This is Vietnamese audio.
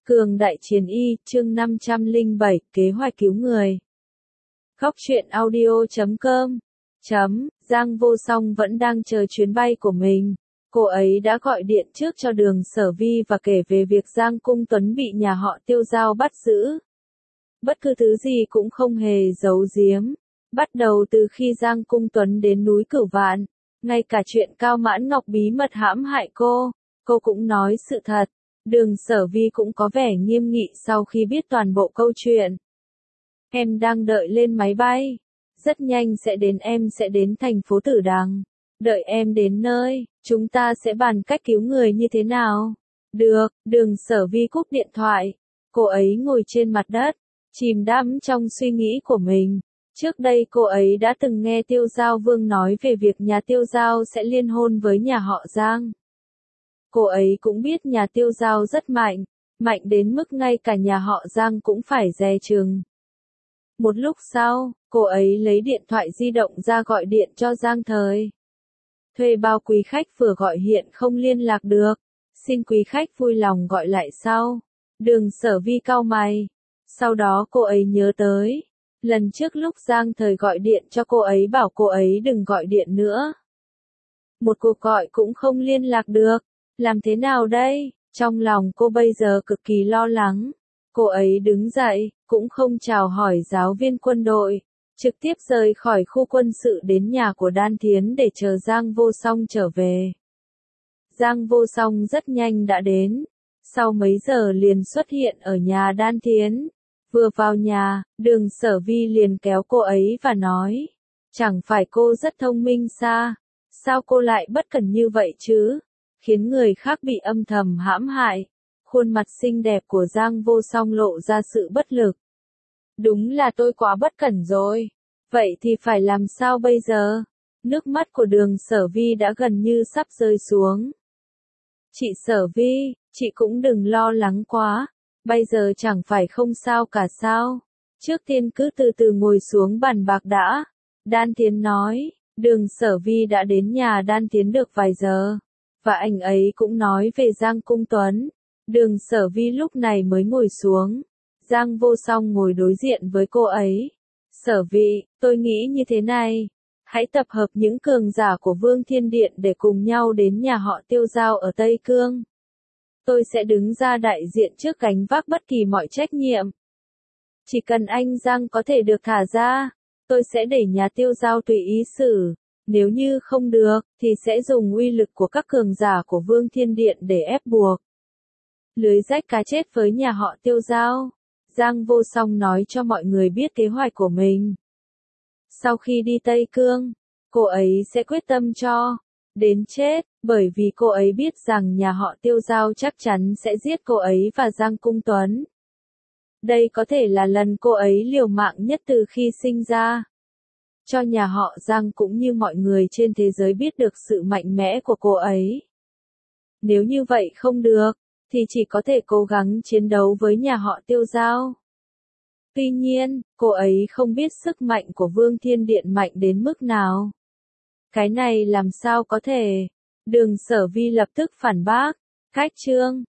Cường đại chiến y, chương 507, kế hoạch cứu người. Góc truyện audio.com. Giang Vô Song vẫn đang chờ chuyến bay của mình. Cô ấy đã gọi điện trước cho Đường Sở Vi và kể về việc Giang Cung Tuấn bị nhà họ Tiêu Giao bắt giữ. Bất cứ thứ gì cũng không hề giấu giếm. Bắt đầu từ khi Giang Cung Tuấn đến núi Cửu Vạn, ngay cả chuyện Cao Mãn Ngọc bí mật hãm hại cô cũng nói sự thật. Đường Sở Vi cũng có vẻ nghiêm nghị sau khi biết toàn bộ câu chuyện. Em đang đợi lên máy bay. Rất nhanh em sẽ đến thành phố Tử Đằng. Đợi em đến nơi, chúng ta sẽ bàn cách cứu người như thế nào. Được, Đường Sở Vi cúp điện thoại. Cô ấy ngồi trên mặt đất, chìm đắm trong suy nghĩ của mình. Trước đây cô ấy đã từng nghe Tiêu Giao Vương nói về việc nhà Tiêu Giao sẽ liên hôn với nhà họ Giang. Cô ấy cũng biết nhà Tiêu Giao rất mạnh, mạnh đến mức ngay cả nhà họ Giang cũng phải dè chừng. Một lúc sau, cô ấy lấy điện thoại di động ra gọi điện cho Giang Thời. Thuê bao quý khách vừa gọi hiện không liên lạc được, xin quý khách vui lòng gọi lại sau. Đường Sở Vi cau mày. Sau đó cô ấy nhớ tới, lần trước lúc Giang Thời gọi điện cho cô ấy bảo cô ấy đừng gọi điện nữa. Một cuộc gọi cũng không liên lạc được. Làm thế nào đây? Trong lòng cô bây giờ cực kỳ lo lắng. Cô ấy đứng dậy, cũng không chào hỏi giáo viên quân đội, trực tiếp rời khỏi khu quân sự đến nhà của Đan Thiến để chờ Giang Vô Song trở về. Giang Vô Song rất nhanh đã đến, sau mấy giờ liền xuất hiện ở nhà Đan Thiến. Vừa vào nhà, Đường Sở Vi liền kéo cô ấy và nói, chẳng phải cô rất thông minh sao cô lại bất cẩn như vậy chứ? Khiến người khác bị âm thầm hãm hại. Khuôn mặt xinh đẹp của Giang Vô Song lộ ra sự bất lực. Đúng là tôi quá bất cẩn rồi. Vậy thì phải làm sao bây giờ? Nước mắt của Đường Sở Vi đã gần như sắp rơi xuống. Chị Sở Vi, chị cũng đừng lo lắng quá. Bây giờ chẳng phải không sao cả sao? Trước tiên cứ từ từ ngồi xuống bàn bạc đã. Đan Thiến nói, Đường Sở Vi đã đến nhà Đan Thiến được vài giờ. Và anh ấy cũng nói về Giang Cung Tuấn. Đường Sở Vi lúc này mới ngồi xuống. Giang Vô Song ngồi đối diện với cô ấy. Sở Vi, tôi nghĩ như thế này. Hãy tập hợp những cường giả của Vương Thiên Điện để cùng nhau đến nhà họ Tiêu Giao ở Tây Cương. Tôi sẽ đứng ra đại diện trước gánh vác bất kỳ mọi trách nhiệm. Chỉ cần anh Giang có thể được thả ra, tôi sẽ để nhà Tiêu Giao tùy ý xử. Nếu như không được, thì sẽ dùng uy lực của các cường giả của Vương Thiên Điện để ép buộc. Lưới rách cá chết với nhà họ Tiêu Giao. Giang Vô Song nói cho mọi người biết kế hoạch của mình. Sau khi đi Tây Cương, cô ấy sẽ quyết tâm cho đến chết, bởi vì cô ấy biết rằng nhà họ Tiêu Giao chắc chắn sẽ giết cô ấy và Giang Cung Tuấn. Đây có thể là lần cô ấy liều mạng nhất từ khi sinh ra. Cho nhà họ Giang cũng như mọi người trên thế giới biết được sự mạnh mẽ của cô ấy. Nếu như vậy không được, thì chỉ có thể cố gắng chiến đấu với nhà họ Tiêu Giao. Tuy nhiên, cô ấy không biết sức mạnh của Vương Thiên Điện mạnh đến mức nào. Cái này làm sao có thể? Đường Sở Vi lập tức phản bác. Cách chương